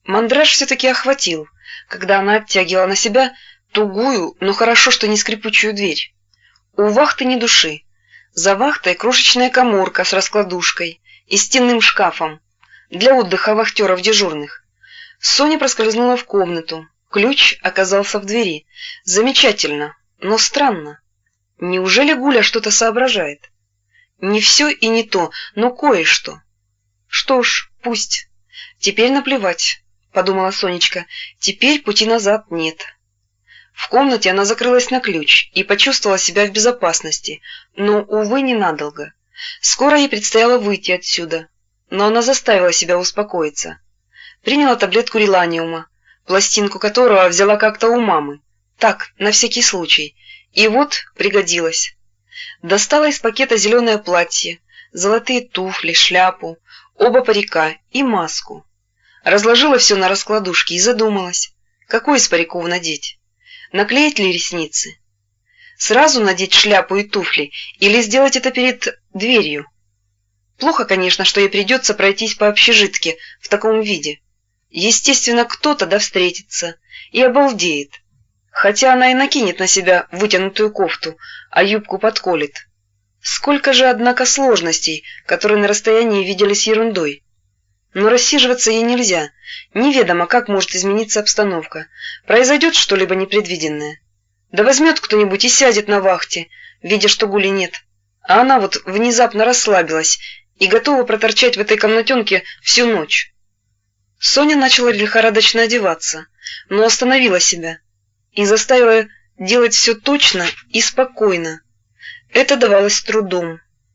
Мандраж все-таки охватил, когда она оттягивала на себя тугую, но хорошо, что не скрипучую дверь. У вахты ни души. За вахтой крошечная каморка с раскладушкой и стенным шкафом для отдыха вахтеров дежурных. Соня проскользнула в комнату. Ключ оказался в двери. Замечательно, но странно. Неужели Гуля что-то соображает? Не все и не то, но кое-что. Что ж, пусть. Теперь наплевать, подумала Сонечка. Теперь пути назад нет. В комнате она закрылась на ключ и почувствовала себя в безопасности, но, увы, ненадолго. Скоро ей предстояло выйти отсюда, но она заставила себя успокоиться. Приняла таблетку реланиума, пластинку которого взяла как-то у мамы. Так, на всякий случай. И вот пригодилась. Достала из пакета зеленое платье, золотые туфли, шляпу, оба парика и маску. Разложила все на раскладушке и задумалась, какой из париков надеть. Наклеить ли ресницы? Сразу надеть шляпу и туфли или сделать это перед дверью? Плохо, конечно, что ей придется пройтись по общежитке в таком виде. Естественно, кто-то да встретится и обалдеет. Хотя она и накинет на себя вытянутую кофту, а юбку подколет. Сколько же, однако, сложностей, которые на расстоянии виделись ерундой. Но рассиживаться ей нельзя. Неведомо, как может измениться обстановка. Произойдет что-либо непредвиденное. Да возьмет кто-нибудь и сядет на вахте, видя, что Гули нет. А она вот внезапно расслабилась и готова проторчать в этой комнатенке всю ночь. Соня начала лихорадочно одеваться, но остановила себя и заставила делать все точно и спокойно. Это давалось с трудом.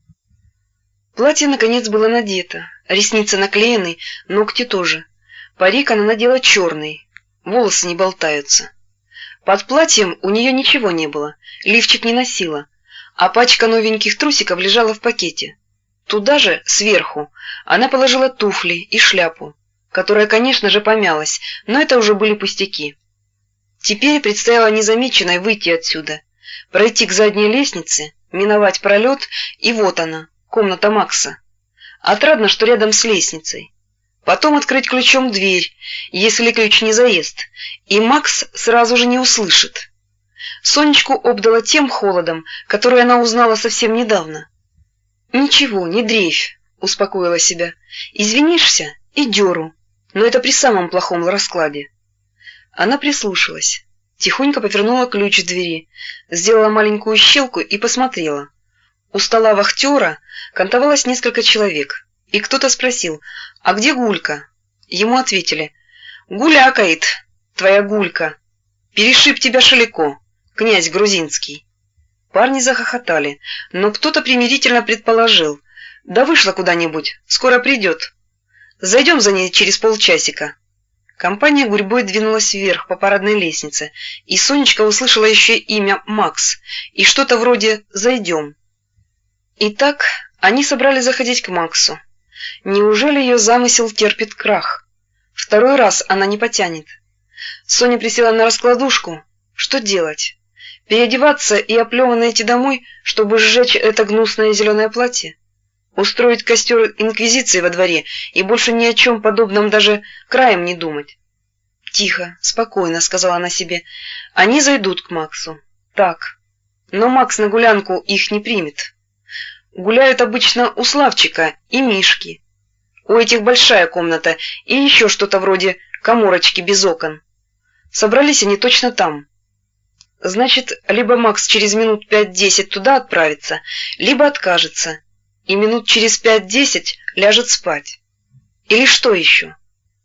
Платье, наконец, было надето, ресницы наклеены, ногти тоже. Парик она надела черный, волосы не болтаются. Под платьем у нее ничего не было, лифчик не носила, а пачка новеньких трусиков лежала в пакете. Туда же, сверху, она положила туфли и шляпу, которая, конечно же, помялась, но это уже были пустяки. Теперь предстояло незамеченной выйти отсюда, пройти к задней лестнице, миновать пролет, и вот она, комната Макса. Отрадно, что рядом с лестницей. Потом открыть ключом дверь, если ключ не заест, и Макс сразу же не услышит. Сонечку обдала тем холодом, который она узнала совсем недавно. «Ничего, не дрейфь», — успокоила себя. «Извинишься и дёру, но это при самом плохом раскладе». Она прислушалась, тихонько повернула ключ в двери, сделала маленькую щелку и посмотрела. У стола вахтера кантовалось несколько человек, и кто-то спросил: «А где Гулька?» Ему ответили: «Гулякает, твоя Гулька. Перешиб тебя Шалико, князь грузинский». Парни захохотали, но кто-то примирительно предположил: «Да вышла куда-нибудь, скоро придет. Зайдем за ней через полчасика». Компания гурьбой двинулась вверх по парадной лестнице, и Сонечка услышала еще имя Макс и что-то вроде «зайдем». Итак, они собрались заходить к Максу. Неужели ее замысел терпит крах? Второй раз она не потянет. Соня присела на раскладушку. Что делать? Переодеваться и оплеванно идти домой, чтобы сжечь это гнусное зеленое платье? Устроить костер инквизиции во дворе и больше ни о чем подобном даже краем не думать? «Тихо, спокойно», — сказала она себе. «Они зайдут к Максу. Так. Но Макс на гулянку их не примет. Гуляют обычно у Славчика и Мишки. У этих большая комната и еще что-то вроде каморочки без окон. Собрались они точно там. Значит, либо Макс через минут 5-10 туда отправится, либо откажется, и минут через 5-10 ляжет спать. Или что еще?»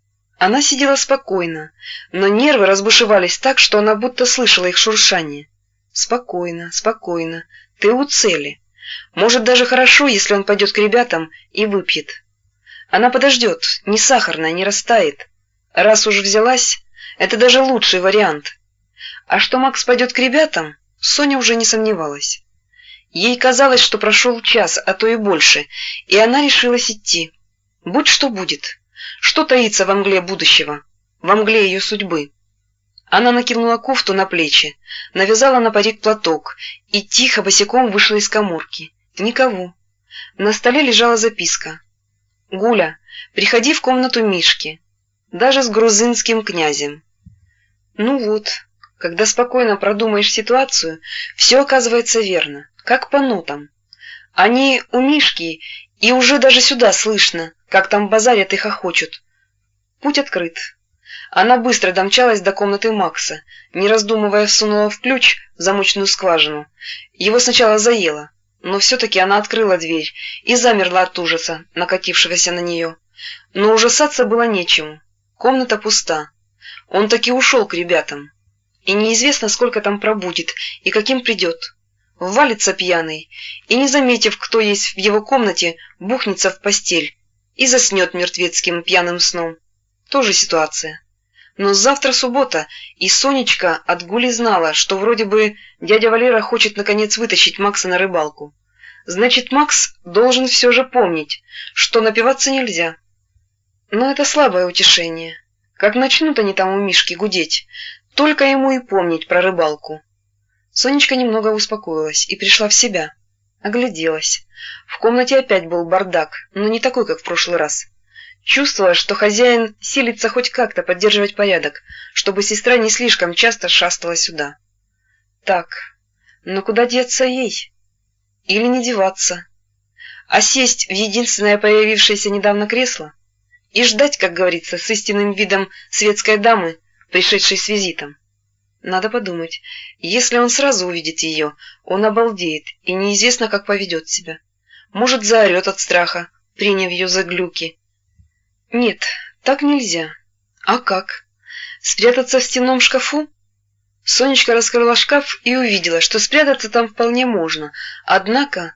Она сидела спокойно, но нервы разбушевались так, что она будто слышала их шуршание. «Спокойно, спокойно, ты у цели. Может, даже хорошо, если он пойдет к ребятам и выпьет. Она подождет, не сахарная, не растает. Раз уж взялась, это даже лучший вариант». А что Макс пойдет к ребятам, Соня уже не сомневалась. Ей казалось, что прошел час, а то и больше, и она решилась идти. Будь что будет. Что таится во мгле будущего, во мгле ее судьбы? Она накинула кофту на плечи, навязала на парик платок и тихо босиком вышла из каморки. Никого. На столе лежала записка: «Гуля, приходи в комнату Мишки. даже с грузинским князем. Ну вот, когда спокойно продумаешь ситуацию, все оказывается верно, как по нотам. Они у Мишки, и уже даже сюда слышно, как там базарят и хохочут. Путь открыт. Она быстро домчалась до комнаты Макса, не раздумывая всунула в ключ в замочную скважину. Его сначала заело, но все-таки она открыла дверь и замерла от ужаса, накатившегося на нее. Но ужасаться было нечему. Комната пуста. Он таки ушел к ребятам. И неизвестно, сколько там пробудет и каким придет. Ввалится пьяный и, не заметив, кто есть в его комнате, бухнется в постель и заснет мертвецким пьяным сном. Тоже ситуация. Но завтра суббота, и Сонечка от Гули знала, что вроде бы дядя Валера хочет наконец вытащить Макса на рыбалку. Значит, Макс должен все же помнить, что напиваться нельзя. Но это слабое утешение. Как начнут они там у Мишки гудеть, только ему и помнить про рыбалку. Сонечка немного успокоилась и пришла в себя. Огляделась. В комнате опять был бардак, но не такой, как в прошлый раз. Чувствовала, что хозяин силится хоть как-то поддерживать порядок, чтобы сестра не слишком часто шастала сюда. Так, но куда деться ей? Или не деваться? А сесть в единственное появившееся недавно кресло? И ждать, как говорится, с истинным видом светской дамы, пришедшей с визитом? Надо подумать. Если он сразу увидит ее, он обалдеет и неизвестно, как поведет себя. Может, заорет от страха, приняв ее за глюки. Нет, так нельзя. А как? Спрятаться в стенном шкафу? Сонечка раскрыла шкаф и увидела, что спрятаться там вполне можно. Однако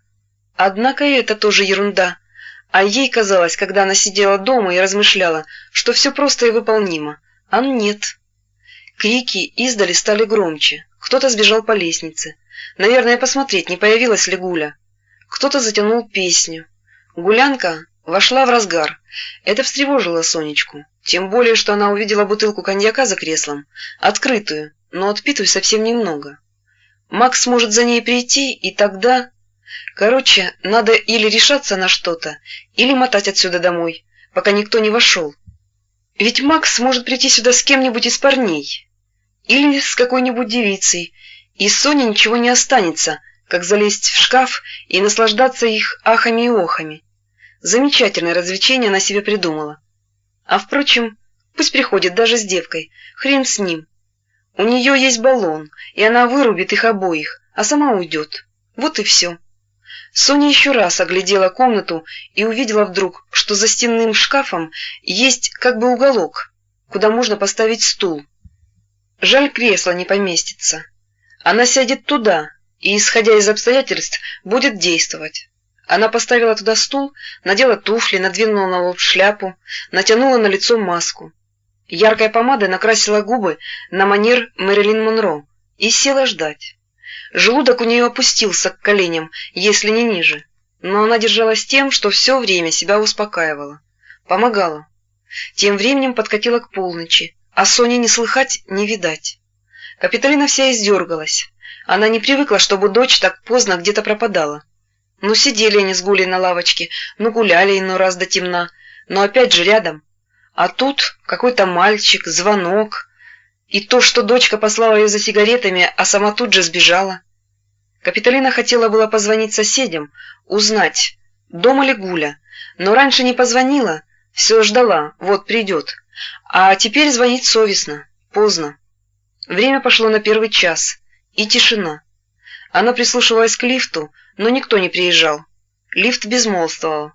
и это тоже ерунда. А ей казалось, когда она сидела дома и размышляла, что все просто и выполнимо. А нет. Крики издали стали громче. Кто-то сбежал по лестнице. Наверное, посмотреть, не появилась ли Гуля. Кто-то затянул песню. Гулянка вошла в разгар. Это встревожило Сонечку. Тем более, что она увидела бутылку коньяка за креслом. Открытую, но отпитую совсем немного. Макс может за ней прийти, и тогда... Короче, надо или решаться на что-то, или мотать отсюда домой, пока никто не вошел. Ведь Макс может прийти сюда с кем-нибудь из парней. Или с какой-нибудь девицей, и Соне ничего не останется, как залезть в шкаф и наслаждаться их ахами и охами. Замечательное развлечение она себе придумала. А впрочем, пусть приходит даже с девкой, хрен с ним. У нее есть баллон, и она вырубит их обоих, а сама уйдет. Вот и все. Соня еще раз оглядела комнату и увидела вдруг, что за стенным шкафом есть как бы уголок, куда можно поставить стул. Жаль, кресло не поместится. Она сядет туда и, исходя из обстоятельств, будет действовать. Она поставила туда стул, надела туфли, надвинула на лоб шляпу, натянула на лицо маску. Яркой помадой накрасила губы на манер Мэрилин Монро и села ждать. Желудок у нее опустился к коленям, если не ниже, но она держалась тем, что все время себя успокаивала. Помогала. Тем временем подкатила к полночи, а Сони не слыхать, не видать. Капитолина вся издергалась. Она не привыкла, чтобы дочь так поздно где-то пропадала. Ну, сидели они с Гулей на лавочке, ну, гуляли иной раз до темна, но опять же рядом. А тут какой-то мальчик, звонок, и то, что дочка послала ее за сигаретами, а сама тут же сбежала. Капитолина хотела было позвонить соседям, узнать, дома ли Гуля, но раньше не позвонила, все ждала, вот придет. А теперь звонить совестно, поздно. Время пошло на 1 час, и тишина. Она прислушивалась к лифту, но никто не приезжал. Лифт безмолвствовал.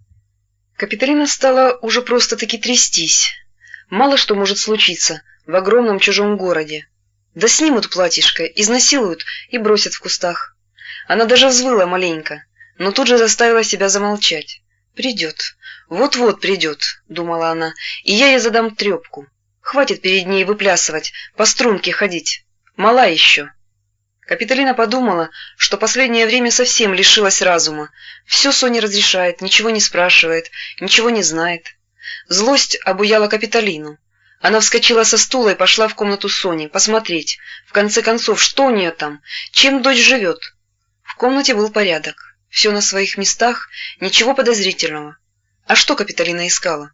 Капитолина стала уже просто-таки трястись. Мало что может случиться в огромном чужом городе. Да снимут платьишко, изнасилуют и бросят в кустах. Она даже взвыла маленько, но тут же заставила себя замолчать. «Придет, вот-вот придет», — думала она, — «и я ей задам трепку. Хватит перед ней выплясывать, по струнке ходить. Мала еще». Капитолина подумала, что последнее время совсем лишилась разума. Все Соне разрешает, ничего не спрашивает, ничего не знает. Злость обуяла Капитолину. Она вскочила со стула и пошла в комнату Сони, посмотреть, в конце концов, что у нее там, чем дочь живет. В комнате был порядок, все на своих местах, ничего подозрительного. А что Капитолина искала?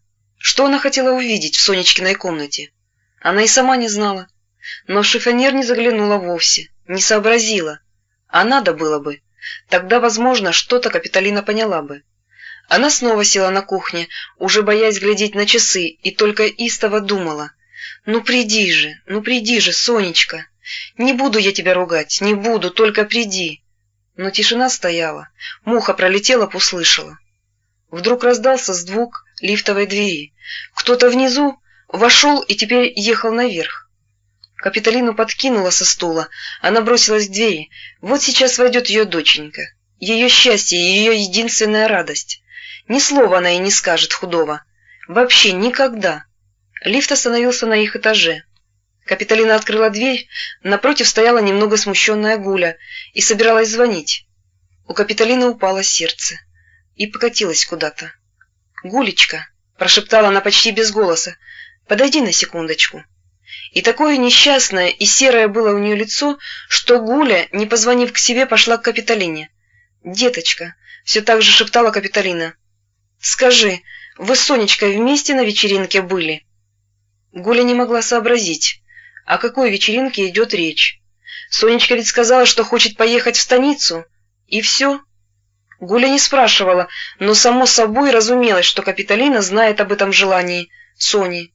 Что она хотела увидеть в Сонечкиной комнате? Она и сама не знала. Но в шифоньер не заглянула вовсе, не сообразила. А надо было бы. Тогда, возможно, что-то Капитолина поняла бы. Она снова села на кухне, уже боясь глядеть на часы, и только истово думала: ну приди же, Сонечка! Не буду я тебя ругать, не буду, только приди. Но тишина стояла, муха пролетела, услышала. Вдруг раздался звук лифтовой двери. Кто-то внизу вошел и теперь ехал наверх. Капитолину подкинула со стула, она бросилась к двери. Вот сейчас войдет ее доченька, ее счастье, ее единственная радость. Ни слова она и не скажет худого. Вообще никогда. Лифт остановился на их этаже. Капитолина открыла дверь, напротив стояла немного смущенная Гуля и собиралась звонить. У Капитолины упало сердце и покатилось куда-то. «Гулечка», — прошептала она почти без голоса, — «подойди на секундочку». И такое несчастное и серое было у нее лицо, что Гуля, не позвонив к себе, пошла к Капитолине. «Деточка», — все так же шептала Капитолина, — «скажи, вы с Сонечкой вместе на вечеринке были?» Гуля не могла сообразить, о какой вечеринке идет речь. Сонечка ведь сказала, что хочет поехать в станицу, и все. Гуля не спрашивала, но само собой разумелось, что Капитолина знает об этом желании Сони.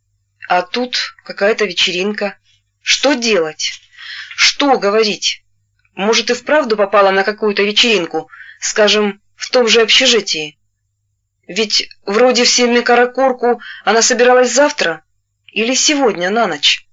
А тут какая-то вечеринка. Что делать? Что говорить? Может, и вправду попала на какую-то вечеринку, скажем, в том же общежитии? Ведь вроде в Семикаракорку она собиралась завтра или сегодня на ночь.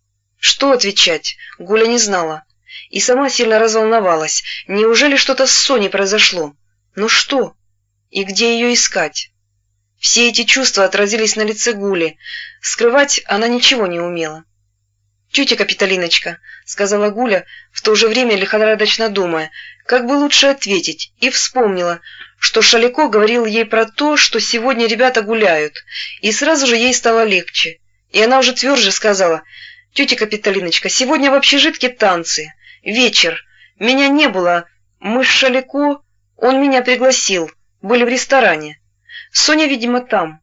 Что отвечать, Гуля не знала. И сама сильно разволновалась. Неужели что-то с Соней произошло? Ну что? И где ее искать? Все эти чувства отразились на лице Гули. Скрывать она ничего не умела. «Тетя Капитолиночка», — сказала Гуля, в то же время лихорадочно думая, как бы лучше ответить, и вспомнила, что Шалико говорил ей про то, что сегодня ребята гуляют, и сразу же ей стало легче. И она уже тверже сказала: «Тетя Капитолиночка, сегодня в общежитке танцы. Вечер. Меня не было. Мы с Шалико... Он меня пригласил. Были в ресторане. Соня, видимо, там.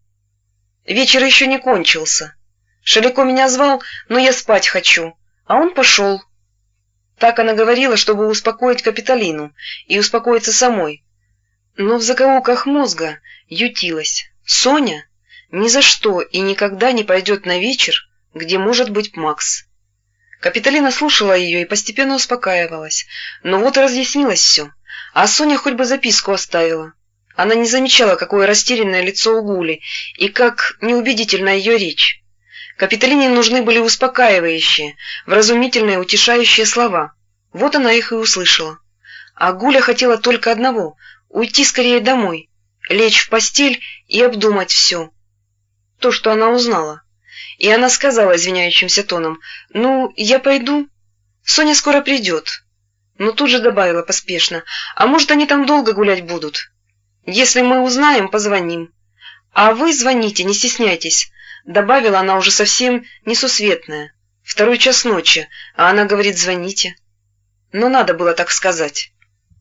Вечер еще не кончился. Шалико меня звал, но я спать хочу. А он пошел». Так она говорила, чтобы успокоить Капитолину и успокоиться самой. Но в закоулках мозга ютилась: Соня ни за что и никогда не пойдет на вечер, где может быть Макс. Капитолина слушала ее и постепенно успокаивалась. Но вот и разъяснилось все. А Соня хоть бы записку оставила. Она не замечала, какое растерянное лицо у Гули и как неубедительна ее речь. Капитолине нужны были успокаивающие, вразумительные, утешающие слова. Вот она их и услышала. А Гуля хотела только одного — уйти скорее домой, лечь в постель и обдумать все. То, что она узнала. И она сказала извиняющимся тоном: «Ну, я пойду. Соня скоро придет». Но тут же добавила поспешно: «А может, они там долго гулять будут? Если мы узнаем, позвоним. А вы звоните, не стесняйтесь», — добавила она уже совсем несусветная. 2 час ночи, а она говорит: «Звоните». Но надо было так сказать.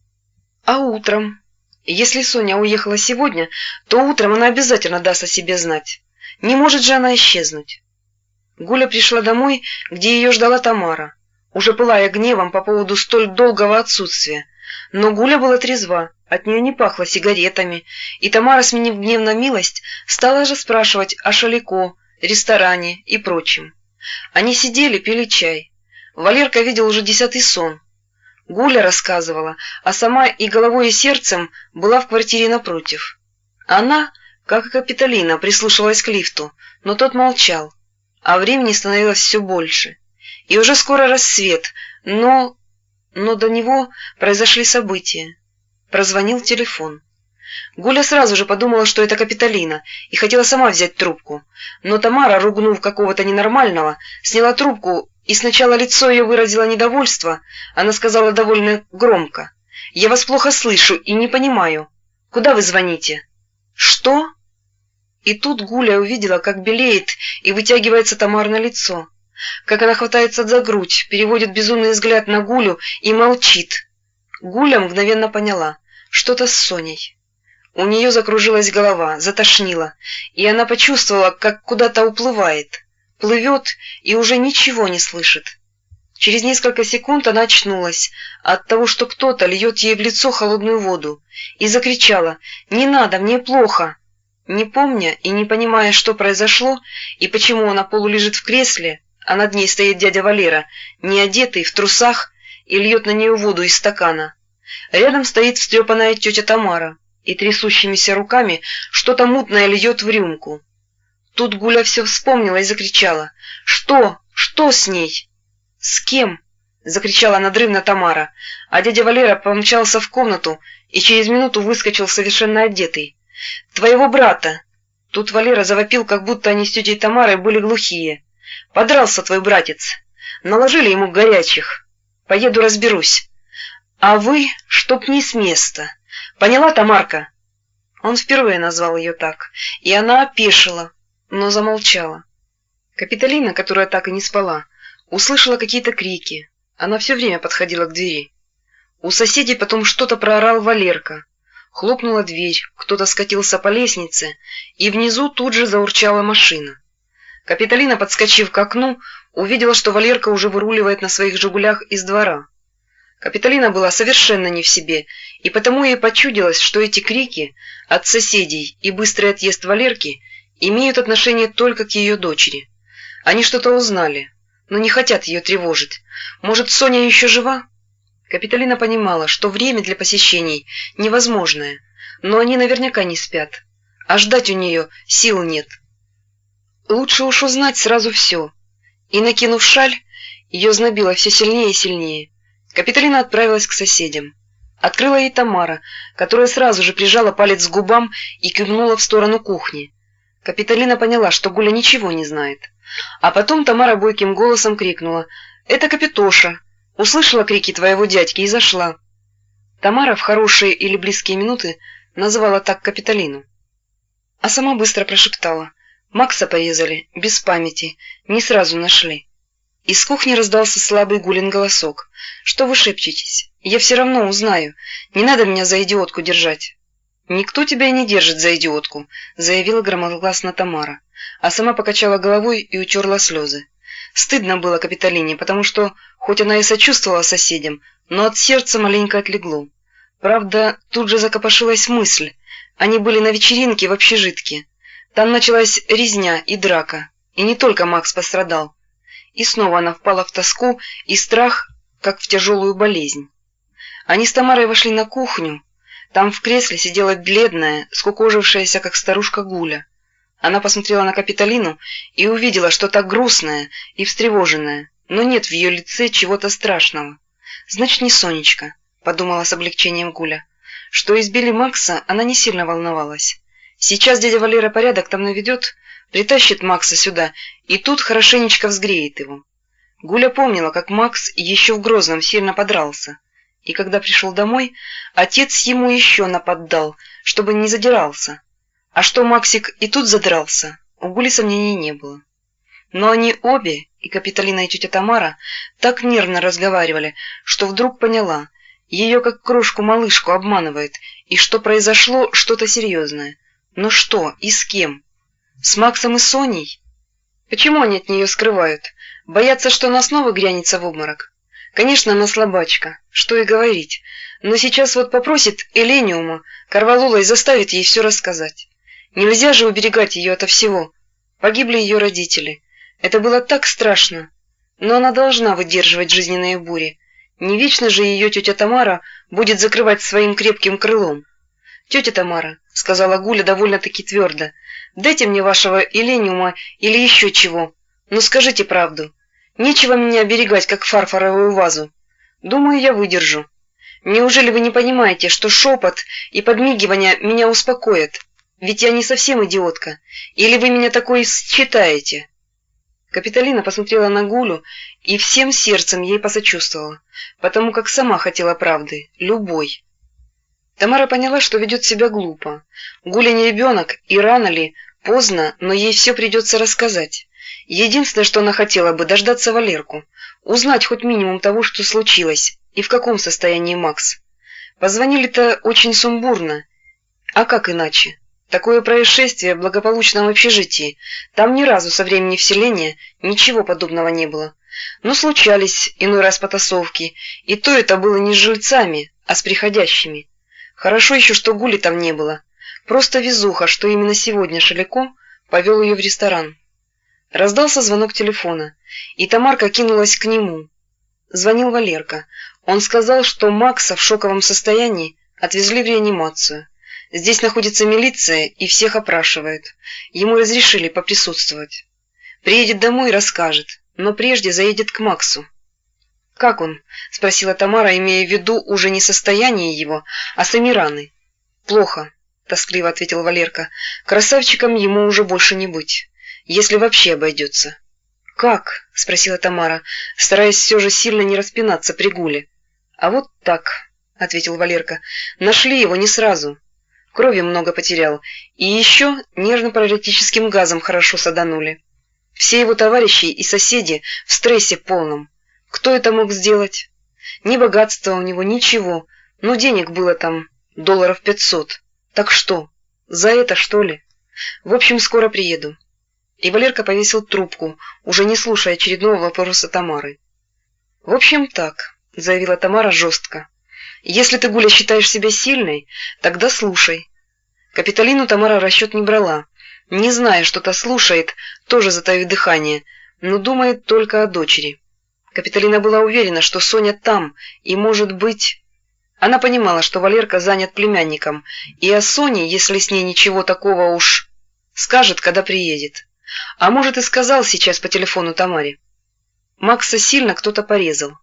А утром? Если Соня уехала сегодня, то утром она обязательно даст о себе знать. Не может же она исчезнуть. Гуля пришла домой, где ее ждала Тамара, уже пылая гневом по поводу столь долгого отсутствия. Но Гуля была трезва, от нее не пахло сигаретами, и Тамара, сменив гнев на милость, стала же спрашивать о Шалико, ресторане и прочем. Они сидели, пили чай. Валерка видел уже 10-й сон. Гуля рассказывала, а сама и головой, и сердцем была в квартире напротив. Она, как и Капитолина, прислушивалась к лифту, но тот молчал, а времени становилось все больше. И уже скоро рассвет, но до него произошли события. Прозвонил телефон. Гуля сразу же подумала, что это Капитолина, и хотела сама взять трубку. Но Тамара, ругнув какого-то ненормального, сняла трубку, и сначала лицо ее выразило недовольство. Она сказала довольно громко: «Я вас плохо слышу и не понимаю. Куда вы звоните?» «Что?» И тут Гуля увидела, как белеет и вытягивается Тамара на лицо, как она хватается за грудь, переводит безумный взгляд на Гулю и молчит. Гуля мгновенно поняла: что-то с Соней. У нее закружилась голова, затошнило, и она почувствовала, как куда-то уплывает, плывет и уже ничего не слышит. Через несколько секунд она очнулась от того, что кто-то льет ей в лицо холодную воду, и закричала: «Не надо, мне плохо!». Не помня и не понимая, что произошло и почему она полулежит в кресле, а над ней стоит дядя Валера, неодетый, в трусах, и льет на нее воду из стакана. Рядом стоит встрепанная тетя Тамара и трясущимися руками что-то мутное льет в рюмку. Тут Гуля все вспомнила и закричала: «Что? Что с ней?» «С кем?» — закричала надрывно Тамара, а дядя Валера помчался в комнату и через минуту выскочил совершенно одетый. «Твоего брата!» Тут Валера завопил, как будто они с тетей Тамарой были глухие. «Подрался твой братец. Наложили ему горячих. Поеду разберусь. А вы, чтоб не с места. Поняла, Тамарка?» Он впервые назвал ее так, и она опешила, но замолчала. Капитолина, которая так и не спала, услышала какие-то крики. Она все время подходила к двери. У соседей потом что-то проорал Валерка. Хлопнула дверь, кто-то скатился по лестнице, и внизу тут же заурчала машина. Капитолина, подскочив к окну, увидела, что Валерка уже выруливает на своих «Жигулях» из двора. Капитолина была совершенно не в себе, и потому ей почудилось, что эти крики от соседей и быстрый отъезд Валерки имеют отношение только к ее дочери. Они что-то узнали, но не хотят ее тревожить. Может, Соня еще жива? Капитолина понимала, что время для посещений невозможное, но они наверняка не спят, а ждать у нее сил нет. Лучше уж узнать сразу все. И, накинув шаль, ее знобило все сильнее и сильнее. Капитолина отправилась к соседям. Открыла ей Тамара, которая сразу же прижала палец к губам и кивнула в сторону кухни. Капитолина поняла, что Гуля ничего не знает. А потом Тамара бойким голосом крикнула: «Это Капитоша! Услышала крики твоего дядьки и зашла». Тамара в хорошие или близкие минуты называла так Капитолину. А сама быстро прошептала: «Макса порезали, без памяти, не сразу нашли». Из кухни раздался слабый Гулин голосок: «Что вы шепчетесь? Я все равно узнаю, не надо меня за идиотку держать». «Никто тебя и не держит за идиотку», — заявила громогласно Тамара, а сама покачала головой и утерла слезы. Стыдно было Капитолине, потому что, хоть она и сочувствовала соседям, но от сердца маленько отлегло. Правда, тут же закопошилась мысль. Они были на вечеринке в общежитке. Там началась резня и драка, и не только Макс пострадал. И снова она впала в тоску и страх, как в тяжелую болезнь. Они с Тамарой вошли на кухню. Там в кресле сидела бледная, скукожившаяся, как старушка Гуля. Она посмотрела на Капитолину и увидела, что так грустная и встревоженная, но нет в ее лице чего-то страшного. «Значит, не Сонечка», — подумала с облегчением Гуля. Что избили Макса, она не сильно волновалась. Сейчас дядя Валера порядок там наведет, притащит Макса сюда и тут хорошенечко взгреет его. Гуля помнила, как Макс еще в Грозном сильно подрался. И когда пришел домой, отец ему еще наподдал, чтобы не задирался. А что Максик и тут задрался, у Гули сомнений не было. Но они обе, и Капитолина, и тетя Тамара, так нервно разговаривали, что вдруг поняла, ее как крошку-малышку обманывают, и что произошло что-то серьезное. Но что и с кем? С Максом и Соней? Почему они от нее скрывают? Боятся, что она снова грянется в обморок? Конечно, она слабачка, что и говорить, но сейчас вот попросит Элениума, Корвалола, и заставит ей все рассказать. Нельзя же уберегать ее ото всего. Погибли ее родители. Это было так страшно. Но она должна выдерживать жизненные бури. Не вечно же ее тетя Тамара будет закрывать своим крепким крылом. «Тетя Тамара», — сказала Гуля довольно-таки твердо, — «дайте мне вашего Элениума или еще чего. Но скажите правду. Нечего меня оберегать, как фарфоровую вазу. Думаю, я выдержу. Неужели вы не понимаете, что шепот и подмигивание меня успокоят? Ведь я не совсем идиотка. Или вы меня такой считаете?» Капитолина посмотрела на Гулю и всем сердцем ей посочувствовала, потому как сама хотела правды, любой. Тамара поняла, что ведет себя глупо. Гуля не ребенок, и рано ли, поздно, но ей все придется рассказать. Единственное, что она хотела бы, дождаться Валерку, узнать хоть минимум того, что случилось, и в каком состоянии Макс. Позвонили-то очень сумбурно, А как иначе? Такое происшествие в благополучном общежитии. Там ни разу со времени вселения ничего подобного не было. Но случались иной раз потасовки, и то это было не с жильцами, а с приходящими. Хорошо еще, что Гули там не было. Просто везуха, что именно сегодня Шеляков повел ее в ресторан. Раздался звонок телефона, и Тамарка кинулась к нему. Звонил Валерка. Он сказал, что Макса в шоковом состоянии отвезли в реанимацию. Здесь находится милиция и всех опрашивает. Ему разрешили поприсутствовать. Приедет домой и расскажет, но прежде заедет к Максу. «Как он?» – спросила Тамара, имея в виду уже не состояние его, а сами раны. «Плохо», – тоскливо ответил Валерка. «Красавчиком ему уже больше не быть, если вообще обойдется». «Как?» – спросила Тамара, стараясь все же сильно не распинаться при Гуле. «А вот так», – ответил Валерка. «Нашли его не сразу. Крови много потерял, и еще нервно-паралитическим газом хорошо саданули. Все его товарищи и соседи в стрессе полном. Кто это мог сделать? Ни богатства у него, ничего, но денег было там $500. Так что, за это, что ли? В общем, скоро приеду». И Валерка повесил трубку, уже не слушая очередного вопроса Тамары. «В общем, так», — заявила Тамара жестко. «Если ты, Гуля, считаешь себя сильной, тогда слушай». Капитолину Тамара в расчет не брала, не зная, что та слушает, тоже затаив дыхание, но думает только о дочери. Капитолина была уверена, что Соня там, и, может быть... Она понимала, что Валерка занят племянником, и о Соне, если с ней ничего такого уж... скажет, когда приедет. А может, и сказал сейчас по телефону Тамаре. Макса сильно кто-то порезал.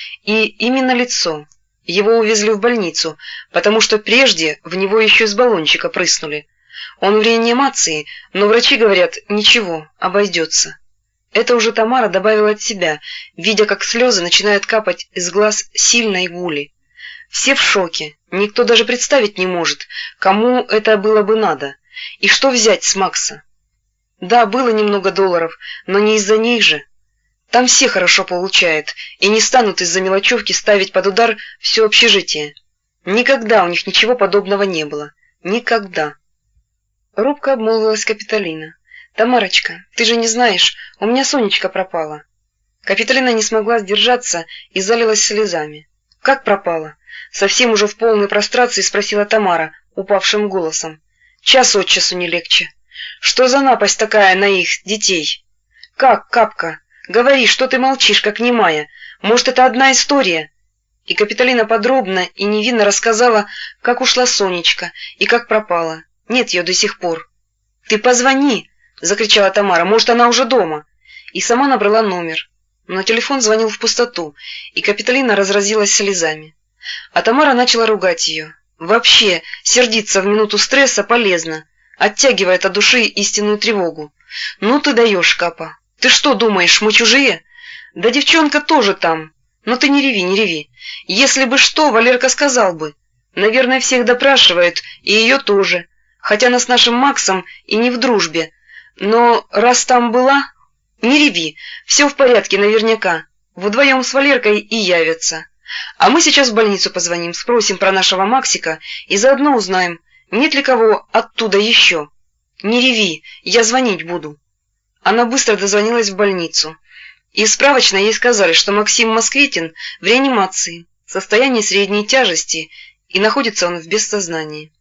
И именно лицо. Его увезли в больницу, потому что прежде в него еще из баллончика прыснули. Он в реанимации, но врачи говорят, ничего, обойдется. Это уже Тамара добавила от себя, видя, как слезы начинают капать из глаз сильной Гули. Все в шоке, никто даже представить не может, кому это было бы надо, и что взять с Макса. Да, было немного долларов, но не из-за них же. Там все хорошо получают, и не станут из-за мелочевки ставить под удар все общежитие. Никогда у них ничего подобного не было. Никогда. Робко обмолвилась Капитолина. «Тамарочка, ты же не знаешь, у меня Сонечка пропала». Капитолина не смогла сдержаться и залилась слезами. «Как пропала?» Совсем уже в полной прострации спросила Тамара, упавшим голосом. «Час от часу не легче. Что за напасть такая на их, детей? Как, Капка? Говори, что ты молчишь, как немая? Может, это одна история?» И Капитолина подробно и невинно рассказала, как ушла Сонечка и как пропала. Нет ее до сих пор. «Ты позвони!» — закричала Тамара. «Может, она уже дома?» И сама набрала номер. Но телефон звонил в пустоту, и Капитолина разразилась слезами. А Тамара начала ругать ее. Вообще, сердиться в минуту стресса полезно, оттягивает от души истинную тревогу. «Ну ты даешь, Капа! Ты что думаешь, мы чужие? Да девчонка тоже там. Но ты не реви, не реви. Если бы что, Валерка сказал бы. Наверное, всех допрашивают, и ее тоже. Хотя она с нашим Максом и не в дружбе. Но раз там была... Не реви, все в порядке наверняка. Вдвоем с Валеркой и явятся. А мы сейчас в больницу позвоним, спросим про нашего Максика и заодно узнаем, нет ли кого оттуда еще. Не реви, я звонить буду». Она быстро дозвонилась в больницу. И справочно ей сказали, что Максим Москвитин в реанимации, в состоянии средней тяжести, и находится он в бессознании.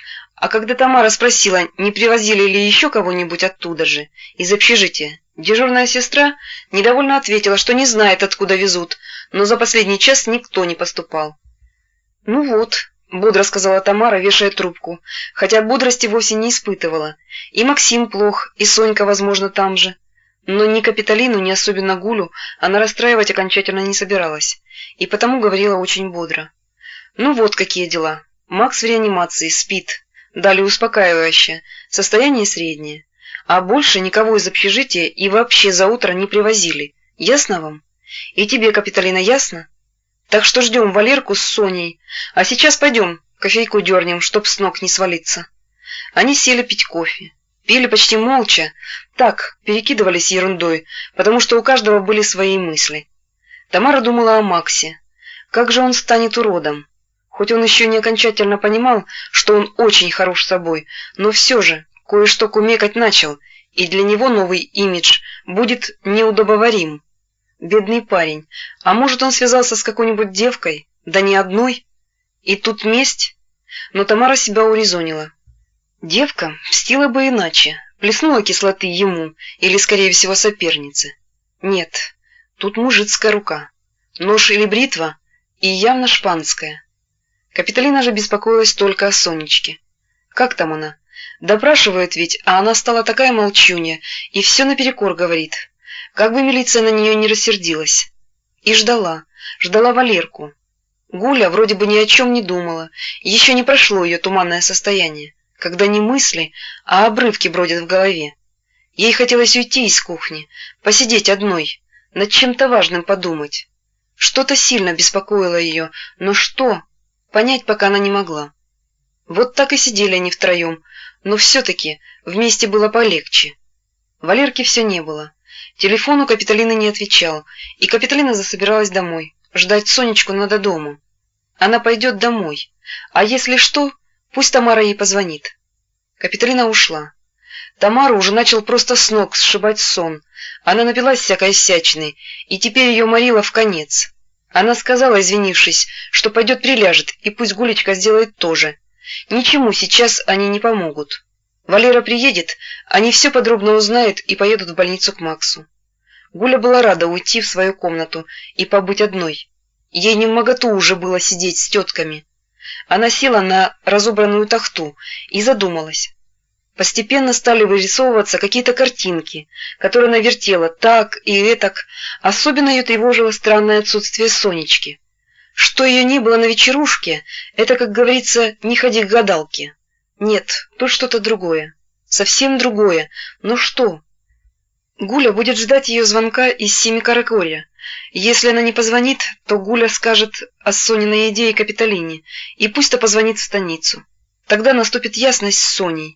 А когда Тамара спросила, не привозили ли еще кого-нибудь оттуда же, из общежития, дежурная сестра недовольно ответила, что не знает, откуда везут, но за последний час никто не поступал. «Ну вот», — бодро сказала Тамара, вешая трубку, хотя бодрости вовсе не испытывала. И Максим плох, и Сонька, возможно, там же. Но ни Капитолину, ни особенно Гулю она расстраивать окончательно не собиралась, и потому говорила очень бодро. «Ну вот какие дела. Макс в реанимации, спит. Дали успокаивающее, состояние среднее. А больше никого из общежития и вообще за утро не привозили. Ясно вам? И тебе, Капитолина, ясно? Так что ждем Валерку с Соней. А сейчас пойдем, кофейку дернем, чтоб с ног не свалиться». Они сели пить кофе. Пили почти молча, так, перекидывались ерундой, потому что у каждого были свои мысли. Тамара думала о Максе. Как же он станет уродом? Хоть он еще не окончательно понимал, что он очень хорош собой, но все же кое-что кумекать начал, и для него новый имидж будет неудобоварим. Бедный парень. А может, он связался с какой-нибудь девкой? Да не одной. И тут месть? Но Тамара себя урезонила. Девка мстила бы иначе, плеснула кислоты ему или, скорее всего, сопернице. Нет, тут мужицкая рука. Нож или бритва, и явно шпанская. Капитолина же беспокоилась только о Сонечке. Как там она? Допрашивают ведь, а она стала такая молчунья и все наперекор говорит. Как бы милиция на нее не рассердилась. И ждала Валерку. Гуля вроде бы ни о чем не думала, еще не прошло ее туманное состояние, когда не мысли, а обрывки бродят в голове. Ей хотелось уйти из кухни, посидеть одной, над чем-то важным подумать. Что-то сильно беспокоило ее, но что? Понять пока она не могла. Вот так и сидели они втроем, но все-таки вместе было полегче. Валерки все не было. Телефон у Капитолины не отвечал, и Капитолина засобиралась домой. Ждать Сонечку надо дома. Она пойдет домой, а если что, пусть Тамара ей позвонит. Капитолина ушла. Тамару уже начал просто с ног сшибать сон. Она напилась всякой всячины, и теперь ее морило вконец. Она сказала, извинившись, что пойдет приляжет, и пусть Гулечка сделает то же. Ничему сейчас они не помогут. Валера приедет, они все подробно узнают и поедут в больницу к Максу. Гуля была рада уйти в свою комнату и побыть одной. Ей невмоготу уже было сидеть с тетками. Она села на разобранную тахту и задумалась. Постепенно стали вырисовываться какие-то картинки, которые она вертела так и этак. Особенно ее тревожило странное отсутствие Сонечки. Что ее не было на вечерушке, это, как говорится, не ходи к гадалке. Нет, тут что-то другое. Совсем другое. Но что? Гуля будет ждать ее звонка из Семикаракорья. Если она не позвонит, то Гуля скажет о Сониной идее Капитолине, и пусть-то позвонит в станицу. Тогда наступит ясность с Соней.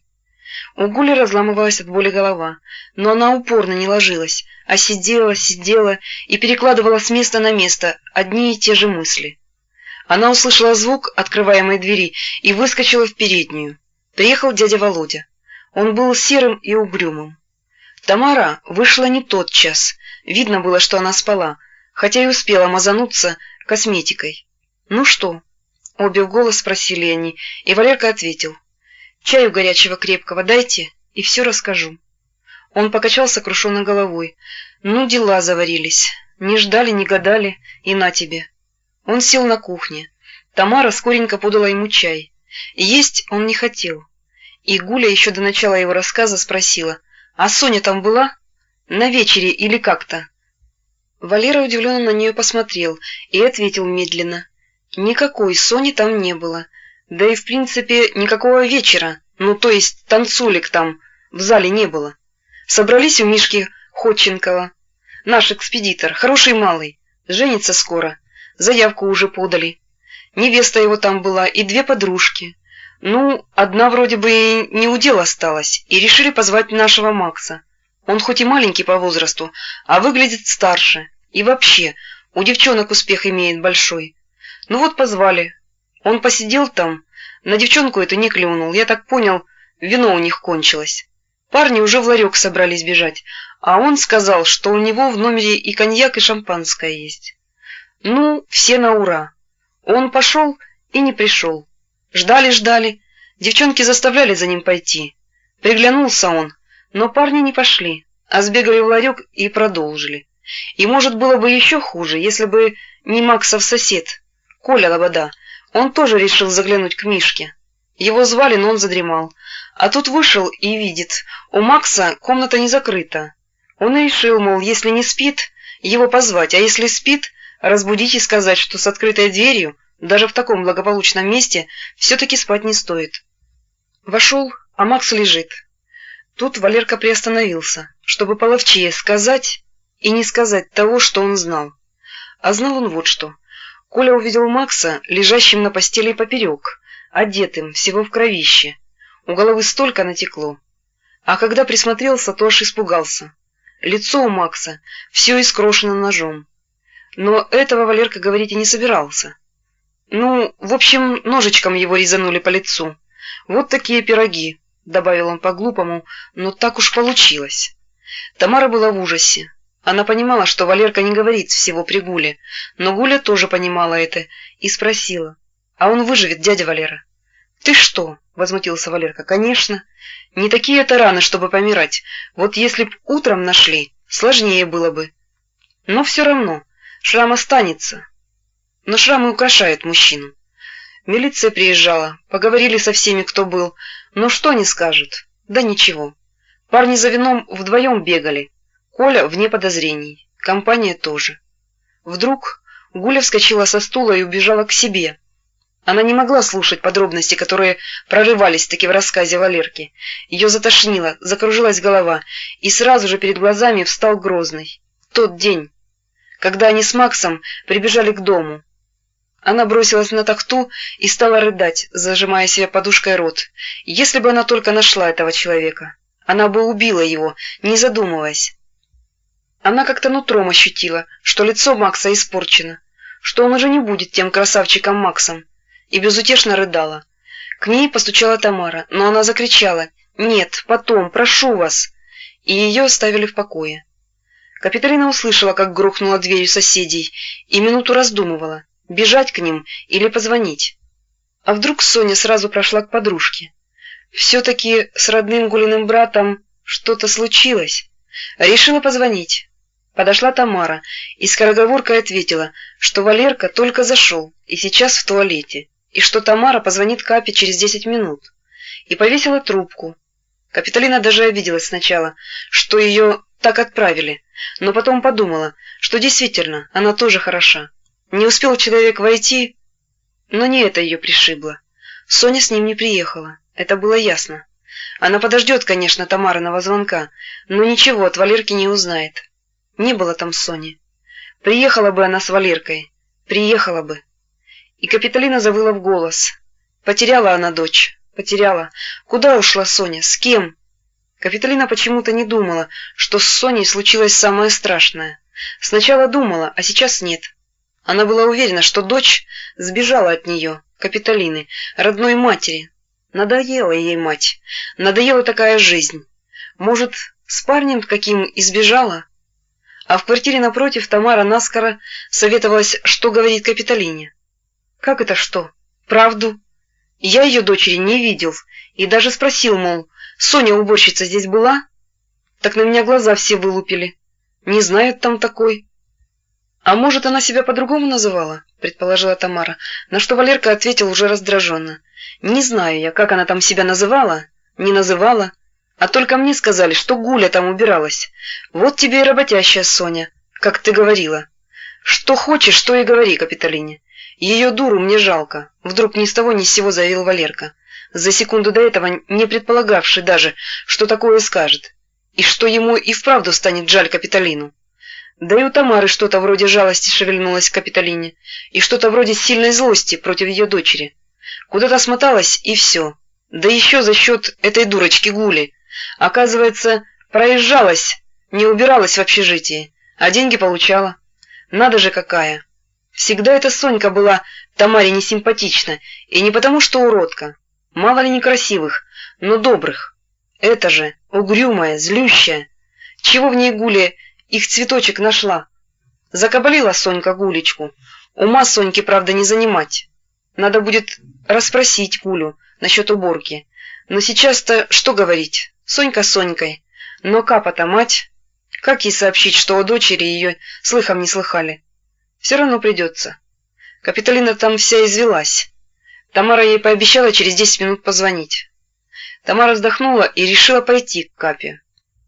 У Гули разламывалась от боли голова, но она упорно не ложилась, а сидела и перекладывала с места на место одни и те же мысли. Она услышала звук открываемой двери и выскочила в переднюю. Приехал дядя Володя. Он был серым и угрюмым. Тамара вышла не тотчас. Видно было, что она спала, хотя и успела мазануться косметикой. «Ну что?» — обе в голос спросили они, и Валерка ответил. «Чаю горячего крепкого дайте, и все расскажу». Он покачал сокрушенной головой. «Ну, дела заварились. Не ждали, не гадали, и на тебе». Он сел на кухне. Тамара скоренько подала ему чай. Есть он не хотел. И Гуля еще до начала его рассказа спросила: «А Соня там была? На вечере или как-то?» Валера удивленно на нее посмотрел и ответил медленно: «Никакой Сони там не было. Да и в принципе никакого вечера, ну то есть танцулек там в зале не было. Собрались у Мишки Ходченкова. Наш экспедитор, хороший малый, женится скоро. Заявку уже подали. Невеста его там была и две подружки. Ну, одна вроде бы и не у дел осталась, и решили позвать нашего Макса. Он хоть и маленький по возрасту, а выглядит старше. И вообще, у девчонок успех имеет большой. Ну вот позвали. Он посидел там, на девчонку эту не клюнул, я так понял, вино у них кончилось. Парни уже в ларек собрались бежать, а он сказал, что у него в номере и коньяк, и шампанское есть. Ну, все на ура. Он пошел и не пришел. Ждали, девчонки заставляли за ним пойти. Приглянулся он, но парни не пошли, а сбегали в ларек и продолжили. И, может, было бы еще хуже, если бы не Максов сосед, Коля Лобода. Он тоже решил заглянуть к Мишке. Его звали, но он задремал. А тут вышел и видит, у Макса комната не закрыта. Он и решил, мол, если не спит, его позвать, а если спит, разбудить и сказать, что с открытой дверью, даже в таком благополучном месте, все-таки спать не стоит. Вошел, а Макс лежит. Тут Валерка приостановился, чтобы половчее сказать и не сказать того, что он знал. А знал он вот что. Коля увидел Макса лежащим на постели поперек, одетым, всего в кровище. У головы столько натекло. А когда присмотрелся, то аж испугался. Лицо у Макса все искрошено ножом. Но этого Валерка говорить и не собирался. Ну, в общем, ножичком его резанули по лицу. Вот такие пироги, добавил он по-глупому, но так уж получилось. Тамара была в ужасе. Она понимала, что Валерка не говорит всего при Гуле, но Гуля тоже понимала это и спросила: «А он выживет, дядя Валера?» «Ты что?» — возмутился Валерка. «Конечно. Не такие это раны, чтобы помирать. Вот если б утром нашли, сложнее было бы. Но все равно, шрам останется. Но шрамы украшают мужчину. Милиция приезжала, поговорили со всеми, кто был. Но что они скажут? Да ничего. Парни за вином вдвоем бегали. Коля вне подозрений. Компания тоже». Вдруг Гуля вскочила со стула и убежала к себе. Она не могла слушать подробности, которые прорывались-таки в рассказе Валерки. Ее затошнило, закружилась голова, и сразу же перед глазами встал Грозный. Тот день, когда они с Максом прибежали к дому. Она бросилась на тахту и стала рыдать, зажимая себе подушкой рот. Если бы она только нашла этого человека, она бы убила его, не задумываясь. Она как-то нутром ощутила, что лицо Макса испорчено, что он уже не будет тем красавчиком Максом, и безутешно рыдала. К ней постучала Тамара, но она закричала: «Нет, потом, прошу вас!» И ее оставили в покое. Капитолина услышала, как грохнула дверью соседей, и минуту раздумывала, бежать к ним или позвонить. А вдруг Соня сразу прошла к подружке? Все-таки с родным Гулиным братом что-то случилось. Решила позвонить. Подошла Тамара и скороговоркой ответила, что Валерка только зашел и сейчас в туалете, и что Тамара позвонит Капе через 10 минут. И повесила трубку. Капитолина даже обиделась сначала, что ее так отправили, но потом подумала, что действительно она тоже хороша. Не успел человек войти, но не это ее пришибло. Соня с ним не приехала, это было ясно. Она подождет, конечно, Тамариного звонка, но ничего от Валерки не узнает. Не было там Сони. Приехала бы она с Валеркой, приехала бы. И Капитолина завыла в голос. Потеряла она дочь, потеряла. Куда ушла Соня, с кем? Капитолина почему-то не думала, что с Соней случилось самое страшное. Сначала думала, а сейчас нет. Она была уверена, что дочь сбежала от нее, Капитолины, родной матери. Надоела ей мать, надоела такая жизнь. Может, с парнем каким избежала? А в квартире напротив Тамара наскоро советовалась, что говорит Капитолине. «Как это что? Правду? Я ее дочери не видел и даже спросил, мол, Соня уборщица здесь была? Так на меня глаза все вылупили. Не знают там такой». «А может, она себя по-другому называла?» — предположила Тамара, на что Валерка ответил уже раздраженно. «Не знаю я, как она там себя называла, не называла, а только мне сказали, что Гуля там убиралась. Вот тебе и работящая Соня, как ты говорила. Что хочешь, то и говори Капитолине. Ее дуру мне жалко», — вдруг ни с того ни с сего заявил Валерка, за секунду до этого не предполагавший даже, что такое скажет, и что ему и вправду станет жаль Капитолину. Да и у Тамары что-то вроде жалости шевельнулось к Капитолине, и что-то вроде сильной злости против ее дочери. Куда-то смоталась, и все. Да еще за счет этой дурочки Гули. Оказывается, проезжалась, не убиралась в общежитии, а деньги получала. Надо же какая! Всегда эта Сонька была Тамаре несимпатична, и не потому что уродка. Мало ли некрасивых, но добрых. Это же угрюмая, злющая. Чего в ней Гуля их цветочек нашла? Закабалила Сонька Гулечку. Ума Соньке, правда, не занимать. Надо будет расспросить Гулю насчет уборки. Но сейчас-то что говорить? Сонька Сонькой. Но Капа-то мать. Как ей сообщить, что о дочери ее слыхом не слыхали? Все равно придется. Капитолина там вся извелась. Тамара ей пообещала через 10 минут позвонить. Тамара вздохнула и решила пойти к Капе.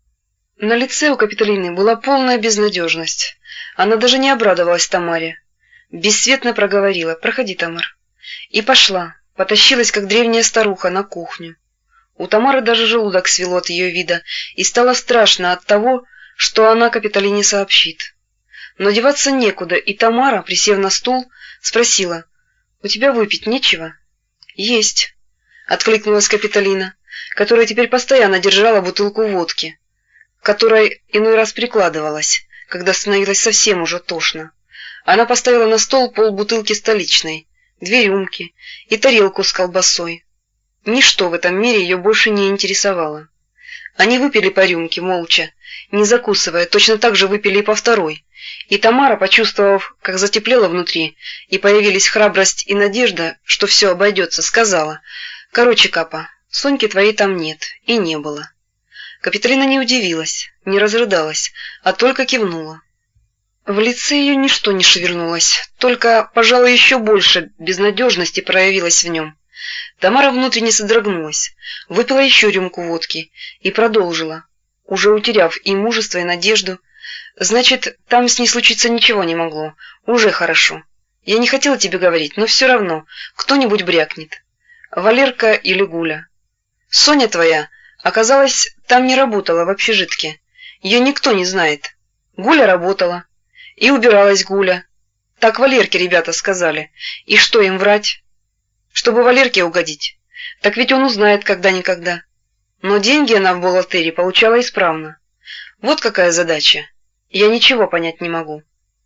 На лице у Капитолины была полная безнадежность. Она даже не обрадовалась Тамаре. Бесцветно проговорила: «Проходи, Тамар». И пошла, потащилась, как древняя старуха, на кухню. У Тамары даже желудок свело от ее вида, и стало страшно от того, что она Капитолине сообщит. Но деваться некуда, и Тамара, присев на стул, спросила: «У тебя выпить нечего?» «Есть», — откликнулась Капитолина, которая теперь постоянно держала бутылку водки, к которой иной раз прикладывалась, когда становилось совсем уже тошно. Она поставила на стол полбутылки столичной, 2 рюмки и тарелку с колбасой. Ничто в этом мире ее больше не интересовало. Они выпили по рюмке молча, не закусывая, точно так же выпили и по второй. И Тамара, почувствовав, как затеплело внутри, и появились храбрость и надежда, что все обойдется, сказала: «Короче, Капа, Соньки твоей там нет и не было». Капитолина не удивилась, не разрыдалась, а только кивнула. В лице ее ничто не шевельнулось, только, пожалуй, еще больше безнадежности проявилось в нем. Тамара внутренне содрогнулась, выпила еще рюмку водки и продолжила, уже утеряв и мужество, и надежду. «Значит, там с ней случиться ничего не могло. Уже хорошо. Я не хотела тебе говорить, но все равно кто-нибудь брякнет. Валерка или Гуля. Соня твоя, оказалось, там не работала в общежитке. Ее никто не знает. Гуля работала. И убиралась Гуля. Так Валерке ребята сказали. И что им врать? Чтобы Валерке угодить. Так ведь он узнает когда-никогда. Но деньги она в бухгалтерии получала исправно. Вот какая задача. Я ничего понять не могу».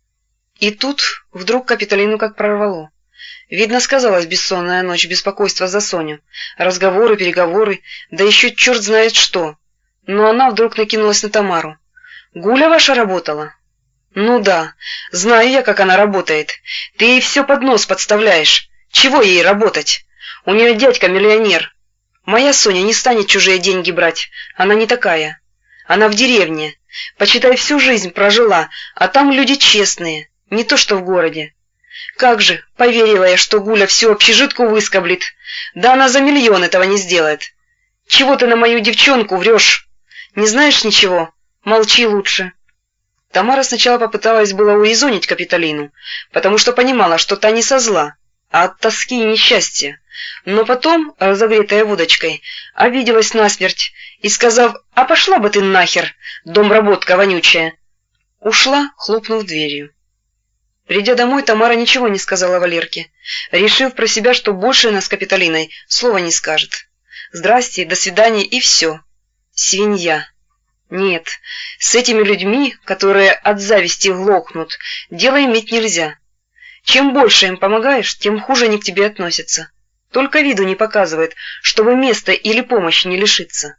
И тут вдруг Капитолину как прорвало. Видно, сказалась бессонная ночь, беспокойство за Соню, разговоры, переговоры, да еще черт знает что. Но она вдруг накинулась на Тамару. «Гуля ваша работала?» «Ну да, знаю я, как она работает. Ты ей все под нос подставляешь. Чего ей работать? У нее дядька миллионер. Моя Соня не станет чужие деньги брать, она не такая. Она в деревне. Почитай, всю жизнь прожила, а там люди честные, не то что в городе. Как же, поверила я, что Гуля всю общежитку выскоблит. Да она за миллион этого не сделает. Чего ты на мою девчонку врешь? Не знаешь ничего? Молчи лучше». Тамара сначала попыталась было урезонить Капитолину, потому что понимала, что та не со зла, а от тоски и несчастья. Но потом, разогретая водочкой, обиделась насмерть и, сказав: «А пошла бы ты нахер, домработка вонючая!» ушла, хлопнув дверью. Придя домой, Тамара ничего не сказала Валерке, решив про себя, что больше она с Капитолиной слова не скажет. «Здрасте, до свидания» и все. Свинья. Нет, с этими людьми, которые от зависти глохнут, дело иметь нельзя. Чем больше им помогаешь, тем хуже они к тебе относятся. Только виду не показывает, чтобы места или помощи не лишиться.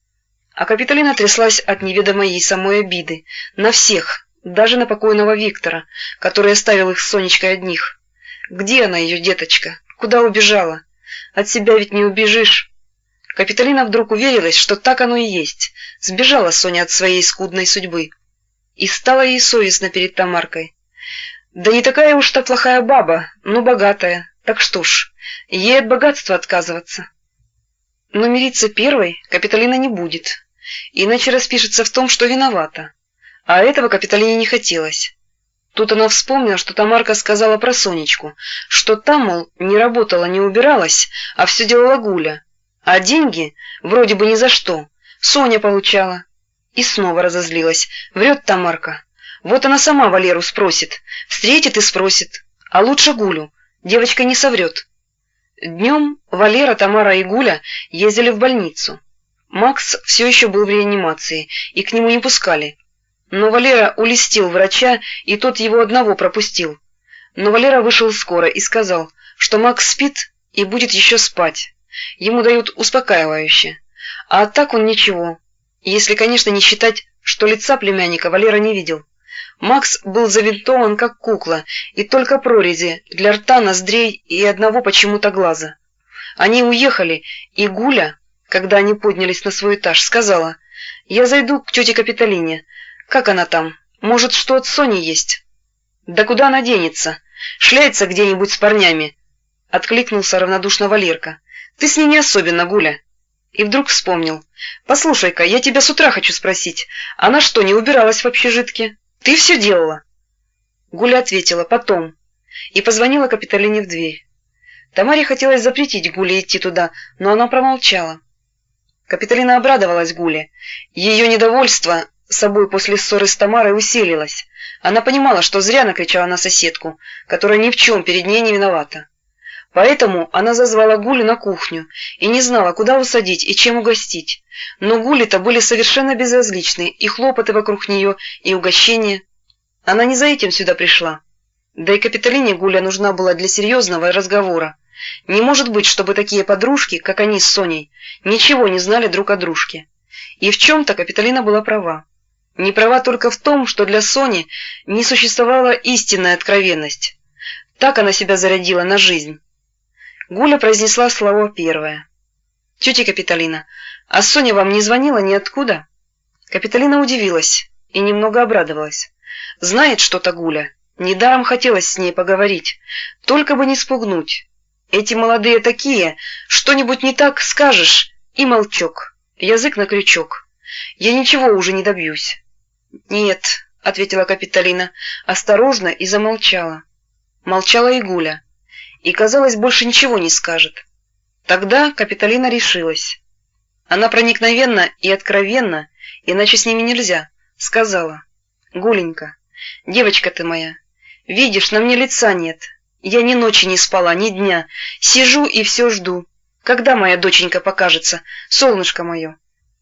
А Капитолина тряслась от неведомой ей самой обиды. На всех, даже на покойного Виктора, который оставил их с Сонечкой одних. Где она, ее деточка? Куда убежала? От себя ведь не убежишь. Капитолина вдруг уверилась, что так оно и есть. Сбежала Соня от своей скудной судьбы. И стало ей совестно перед Тамаркой. Да не такая уж та плохая баба, но богатая. Так что ж, ей от богатства отказываться. Но мириться первой Капитолина не будет, иначе распишется в том, что виновата. А этого Капитолине не хотелось. Тут она вспомнила, что Тамарка сказала про Сонечку, что та, мол, не работала, не убиралась, а все делала Гуля. А деньги, вроде бы ни за что, Соня получала. И снова разозлилась. Врет Тамарка. Вот она сама Валеру спросит. Встретит и спросит. А лучше Гулю. Девочка не соврет. Днем Валера, Тамара и Гуля ездили в больницу. Макс все еще был в реанимации, и к нему не пускали. Но Валера улестил врача, и тот его одного пропустил. Но Валера вышел скоро и сказал, что Макс спит и будет еще спать. Ему дают успокаивающее. А так он ничего. Если, конечно, не считать, что лица племянника Валера не видел. Макс был завинтован, как кукла, и только прорези для рта, ноздрей и одного почему-то глаза. Они уехали, и Гуля, когда они поднялись на свой этаж, сказала: «Я зайду к тете Капитолине. Как она там? Может, что от Сони есть?» «Да куда она денется? Шляется где-нибудь с парнями», — откликнулся равнодушно Валерка. «Ты с ней не особенно, Гуля». И вдруг вспомнил. «Послушай-ка, я тебя с утра хочу спросить. Она что, не убиралась в общежитке? Ты все делала?» Гуля ответила: «Потом». И позвонила Капитолине в дверь. Тамаре хотелось запретить Гуле идти туда, но она промолчала. Капитолина обрадовалась Гуле. Ее недовольство собой после ссоры с Тамарой усилилось. Она понимала, что зря накричала на соседку, которая ни в чем перед ней не виновата. Поэтому она зазвала Гулю на кухню и не знала, куда усадить и чем угостить. Но Гули-то были совершенно безразличны, и хлопоты вокруг нее, и угощения. Она не за этим сюда пришла. Да и Капитолине Гуля нужна была для серьезного разговора. Не может быть, чтобы такие подружки, как они с Соней, ничего не знали друг о дружке. И в чем-то Капитолина была права. Не права только в том, что для Сони не существовала истинная откровенность. Так она себя зарядила на жизнь. Гуля произнесла слово первое. «Тетя Капитолина, а Соня вам не звонила ниоткуда?» Капитолина удивилась и немного обрадовалась. Знает что-то Гуля. Недаром хотелось с ней поговорить. Только бы не спугнуть. Эти молодые такие, что-нибудь не так скажешь, и молчок. Язык на крючок. Я ничего уже не добьюсь. «Нет», — ответила Капитолина, осторожно и замолчала. Молчала и Гуля. И, казалось, больше ничего не скажет. Тогда Капитолина решилась. Она проникновенно и откровенно, иначе с ними нельзя, сказала: «Гуленька, девочка ты моя, видишь, на мне лица нет. Я ни ночи не спала, ни дня. Сижу и все жду. Когда моя доченька покажется, солнышко мое?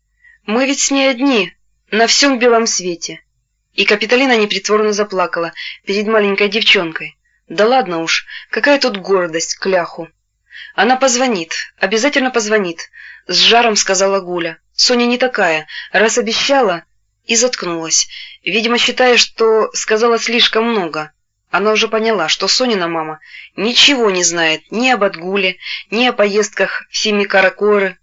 Мы ведь с ней одни, на всем белом свете». И Капитолина непритворно заплакала перед маленькой девчонкой. Да ладно уж, какая тут гордость, кляху. Она позвонит, обязательно позвонит, с жаром сказала Гуля. Соня не такая, раз обещала, и заткнулась, видимо, считая, что сказала слишком много. Она уже поняла, что Сонина мама ничего не знает ни об Отгуле, ни о поездках в Семикаракоры.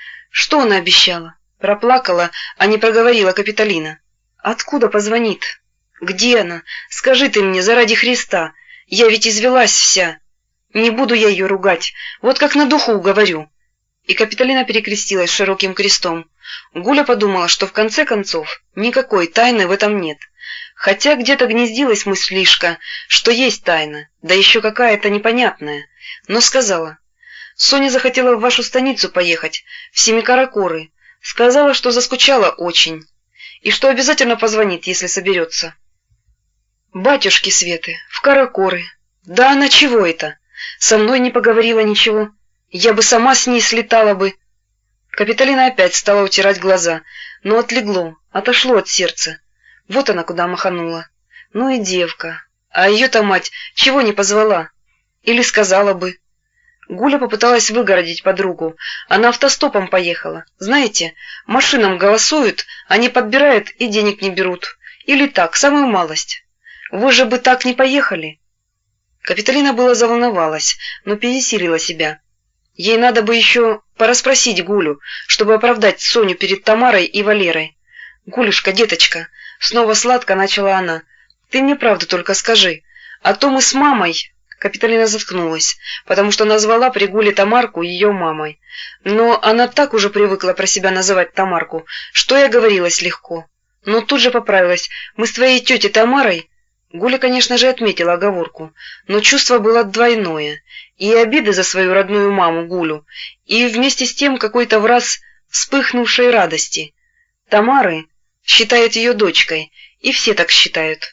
Что она обещала? Проплакала, а не проговорила Капитолина. Откуда позвонит? Где она? Скажи ты мне, заради Христа. Я ведь извелась вся. Не буду я ее ругать, вот как на духу говорю. И Капитолина перекрестилась широким крестом. Гуля подумала, что в конце концов никакой тайны в этом нет. Хотя где-то гнездилась мыслишка, что есть тайна, да еще какая-то непонятная. Но сказала: «Соня захотела в вашу станицу поехать, в Семикаракоры. Сказала, что заскучала очень, и что обязательно позвонит, если соберется». Батюшки Светы, в Каракоры. Да она чего это? Со мной не поговорила ничего. Я бы сама с ней слетала бы. Капитолина опять стала утирать глаза, но отлегло, отошло от сердца. Вот она куда маханула. Ну и девка. А ее-то мать чего не позвала? Или сказала бы. Гуля попыталась выгородить подругу. Она автостопом поехала. Знаете, машинам голосуют, они подбирают и денег не берут. Или так, самую малость. Вы же бы так не поехали. Капитолина было заволновалась, но пересилила себя. Ей надо бы еще порасспросить Гулю, чтобы оправдать Соню перед Тамарой и Валерой. «Гулюшка, деточка», — снова сладко начала она, — «ты мне правду только скажи, а то мы с мамой...» Капитолина заткнулась, потому что назвала при Гуле Тамарку ее мамой. Но она так уже привыкла про себя называть Тамарку, что и оговорилась легко. Но тут же поправилась: «Мы с твоей тетей Тамарой...» Гуля, конечно же, отметила оговорку, но чувство было двойное, и обиды за свою родную маму Гулю, и вместе с тем какой-то враз вспыхнувшей радости. Тамары считает ее дочкой, и все так считают.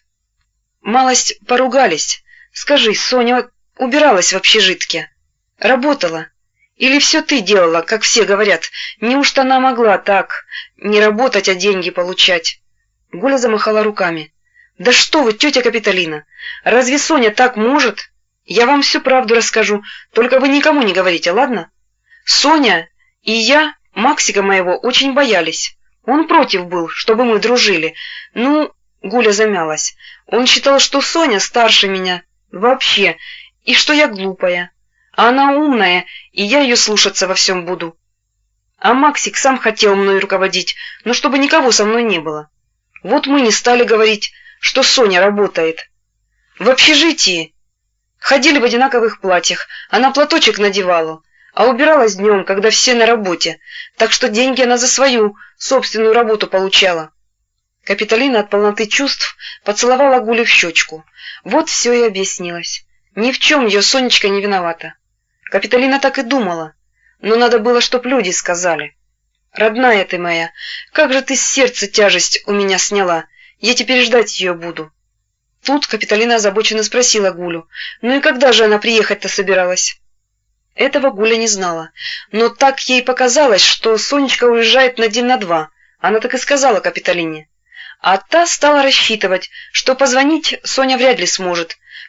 Малость поругались. Скажи, Соня убиралась в общежитке? Работала? Или все ты делала, как все говорят? Неужто она могла так не работать, а деньги получать?» Гуля замахала руками. «Да что вы, тетя Капитолина, разве Соня так может? Я вам всю правду расскажу, только вы никому не говорите, ладно? Соня и я Максика моего очень боялись. Он против был, чтобы мы дружили. Ну...» Гуля замялась. «Он считал, что Соня старше меня вообще, и что я глупая. А она умная, и я ее слушаться во всем буду. А Максик сам хотел мной руководить, но чтобы никого со мной не было. Вот мы не стали говорить, что Соня работает. В общежитии ходили в одинаковых платьях, она платочек надевала, а убиралась днем, когда все на работе, так что деньги она за свою собственную работу получала». Капитолина от полноты чувств поцеловала Гулю в щечку. Вот все и объяснилось. Ни в чем ее Сонечка не виновата. Капитолина так и думала, но надо было, чтоб люди сказали. «Родная ты моя, как же ты с сердца тяжесть у меня сняла, я теперь ждать ее буду». Тут Капитолина озабоченно спросила Гулю: «Ну и когда же она приехать-то собиралась?» Этого Гуля не знала, но так ей показалось, что Сонечка уезжает на день на два. Она так и сказала Капитолине. А та стала рассчитывать, что позвонить Соня вряд ли сможет,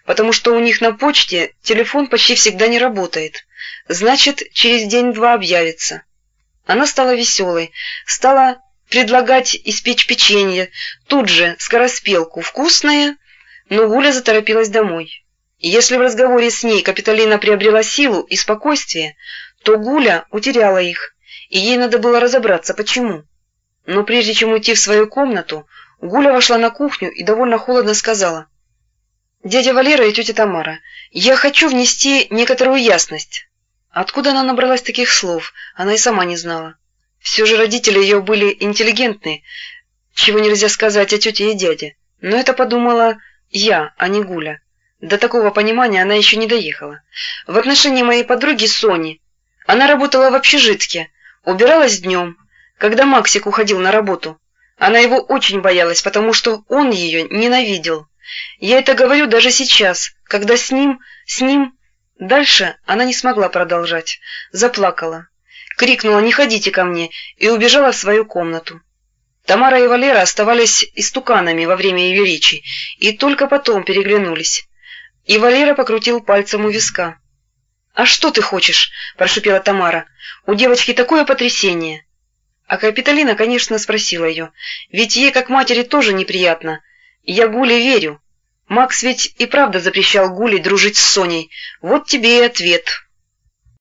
потому что у них на почте телефон почти всегда не работает. Значит, через день-два объявится. Она стала веселой, стала предлагать испечь печенье, тут же скороспелку, вкусное, но Гуля заторопилась домой. И если в разговоре с ней Капитолина приобрела силу и спокойствие, то Гуля утеряла их, и ей надо было разобраться, почему. Но прежде чем уйти в свою комнату, Гуля вошла на кухню и довольно холодно сказала: «Дядя Валера и тетя Тамара, я хочу внести некоторую ясность». Откуда она набралась таких слов, она и сама не знала. Все же родители ее были интеллигентны, чего нельзя сказать о тете и дяде. Но это подумала я, а не Гуля. До такого понимания она еще не доехала. В отношении моей подруги Сони. Она работала в общежитке, убиралась днем, когда Максик уходил на работу. Она его очень боялась, потому что он ее ненавидел. Я это говорю даже сейчас, когда с ним... Дальше она не смогла продолжать, заплакала, крикнула «Не ходите ко мне!» и убежала в свою комнату. Тамара и Валера оставались истуканами во время ее речи и только потом переглянулись. И Валера покрутил пальцем у виска. «А что ты хочешь?» – прошипела Тамара. «У девочки такое потрясение!» А Капитолина, конечно, спросила ее, ведь ей, как матери, тоже неприятно. «Я Гуле верю. Макс ведь и правда запрещал Гуле дружить с Соней. Вот тебе и ответ».